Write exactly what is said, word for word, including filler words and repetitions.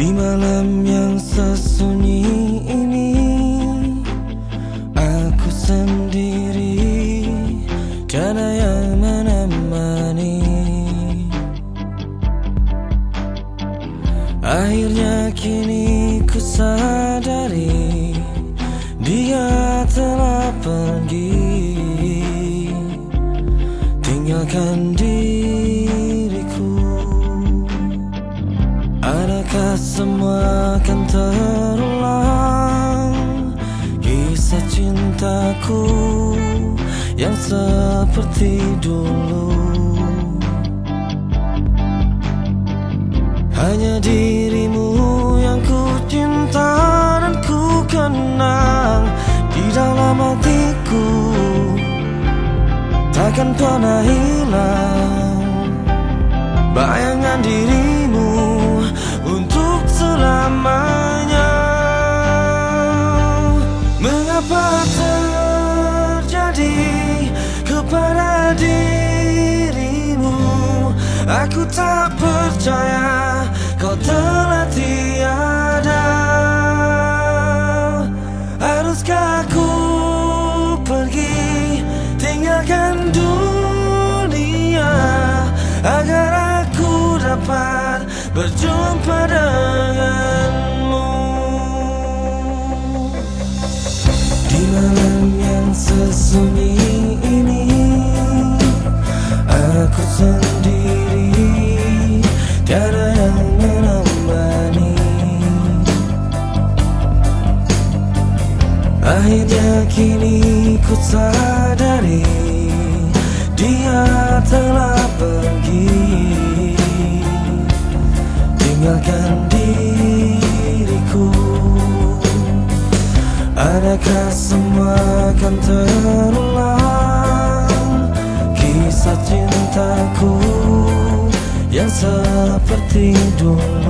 Di malam yang sesunyi ini, aku sendiri, tiada yang menemani. Akhirnya kini ku sadari, dia telah pergi, tinggalkan diriku. Adakah semua akan terulang, kisah cintaku yang seperti dulu? Hanya dirimu yang ku cinta dan ku kenang di dalam hatiku, takkan pernah hilang bayangan dirimu untuk selamanya. Mengapa terjadi kepada dirimu? Aku tak percaya kau telah tiada. Haruskah aku pergi tinggalkan dunia agar aku dapat berjumpa denganmu? Di malam yang sesunyi ini, aku sendiri, tiada yang menemani. Akhirnya kini ku sadari, dia telah pergi, tinggalkan diriku. Adakah semua akan terulang, kisah cintaku yang seperti dulu?